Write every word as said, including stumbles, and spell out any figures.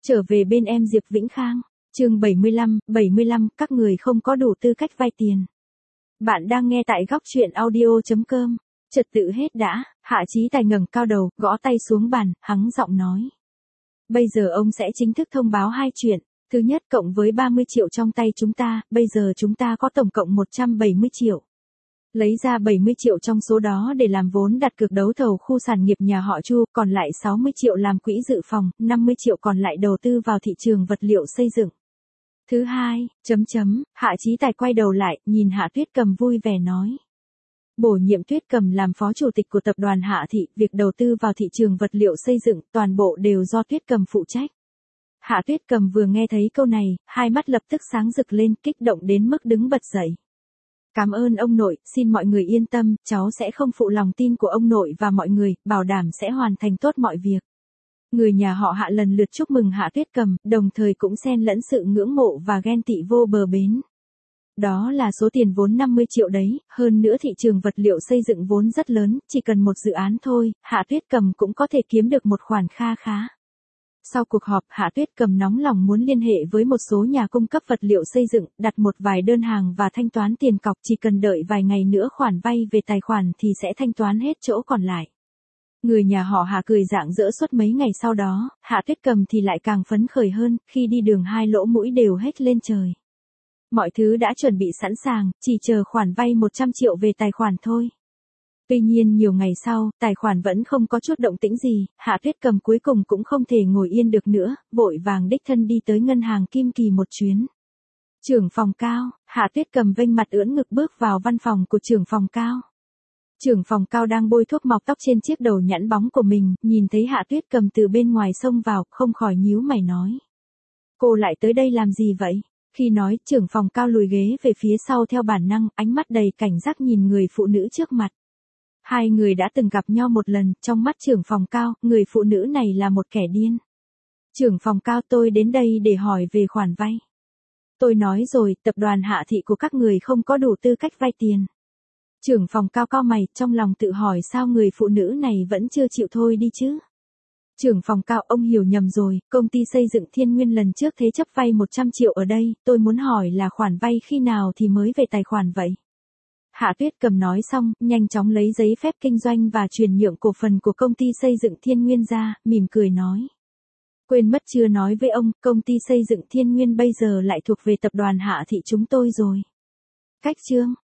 Trở về bên em Diệp Vĩnh Khang, chương bảy mươi lăm, bảy mươi lăm, các người không có đủ tư cách vay tiền. Bạn đang nghe tại góc truyện audio chấm com. Trật tự hết đã, Hạ Chí Tài ngẩng cao đầu, gõ tay xuống bàn, hắng giọng nói. Bây giờ ông sẽ chính thức thông báo hai chuyện. Thứ nhất, cộng với ba mươi triệu trong tay chúng ta, bây giờ chúng ta có tổng cộng một trăm bảy mươi triệu. Lấy ra bảy mươi triệu trong số đó để làm vốn đặt cược đấu thầu khu sản nghiệp nhà họ Chu, còn lại sáu mươi triệu làm quỹ dự phòng, năm mươi triệu còn lại đầu tư vào thị trường vật liệu xây dựng. Thứ hai, chấm chấm, Hạ Chí Tài quay đầu lại, nhìn Hạ Tuyết Cầm vui vẻ nói. Bổ nhiệm Tuyết Cầm làm phó chủ tịch của tập đoàn Hạ Thị, việc đầu tư vào thị trường vật liệu xây dựng, toàn bộ đều do Tuyết Cầm phụ trách. Hạ Tuyết Cầm vừa nghe thấy câu này, hai mắt lập tức sáng rực lên, kích động đến mức đứng bật dậy. Cảm ơn ông nội, xin mọi người yên tâm, cháu sẽ không phụ lòng tin của ông nội và mọi người, bảo đảm sẽ hoàn thành tốt mọi việc. Người nhà họ Hạ lần lượt chúc mừng Hạ Tuyết Cầm, đồng thời cũng xen lẫn sự ngưỡng mộ và ghen tị vô bờ bến. Đó là số tiền vốn năm mươi triệu đấy, hơn nữa thị trường vật liệu xây dựng vốn rất lớn, chỉ cần một dự án thôi, Hạ Tuyết Cầm cũng có thể kiếm được một khoản kha khá. Sau cuộc họp, Hạ Tuyết Cầm nóng lòng muốn liên hệ với một số nhà cung cấp vật liệu xây dựng, đặt một vài đơn hàng và thanh toán tiền cọc, chỉ cần đợi vài ngày nữa khoản vay về tài khoản thì sẽ thanh toán hết chỗ còn lại. Người nhà họ Hạ cười rạng rỡ suốt mấy ngày sau đó, Hạ Tuyết Cầm thì lại càng phấn khởi hơn, khi đi đường hai lỗ mũi đều hết lên trời. Mọi thứ đã chuẩn bị sẵn sàng, chỉ chờ khoản vay một trăm triệu về tài khoản thôi. Tuy nhiên nhiều ngày sau, tài khoản vẫn không có chút động tĩnh gì, Hạ Tuyết Cầm cuối cùng cũng không thể ngồi yên được nữa, vội vàng đích thân đi tới ngân hàng Kim Kỳ một chuyến. Trưởng phòng Cao, Hạ Tuyết Cầm vênh mặt ưỡn ngực bước vào văn phòng của trưởng phòng Cao. Trưởng phòng Cao đang bôi thuốc mọc tóc trên chiếc đầu nhẵn bóng của mình, nhìn thấy Hạ Tuyết Cầm từ bên ngoài xông vào, không khỏi nhíu mày nói. Cô lại tới đây làm gì vậy? Khi nói, trưởng phòng Cao lùi ghế về phía sau theo bản năng, ánh mắt đầy cảnh giác nhìn người phụ nữ trước mặt. Hai người đã từng gặp nhau một lần, trong mắt trưởng phòng Cao, người phụ nữ này là một kẻ điên. Trưởng phòng Cao, tôi đến đây để hỏi về khoản vay. Tôi nói rồi, tập đoàn Hạ Thị của các người không có đủ tư cách vay tiền. Trưởng phòng Cao cau mày, trong lòng tự hỏi sao người phụ nữ này vẫn chưa chịu thôi đi chứ. Trưởng phòng Cao, ông hiểu nhầm rồi, công ty xây dựng Thiên Nguyên lần trước thế chấp vay một trăm triệu ở đây, tôi muốn hỏi là khoản vay khi nào thì mới về tài khoản vậy? Hạ Tuyết Cầm nói xong, nhanh chóng lấy giấy phép kinh doanh và chuyển nhượng cổ phần của công ty xây dựng Thiên Nguyên ra, mỉm cười nói. Quên mất chưa nói với ông, công ty xây dựng Thiên Nguyên bây giờ lại thuộc về tập đoàn Hạ Thị chúng tôi rồi. Cách chương,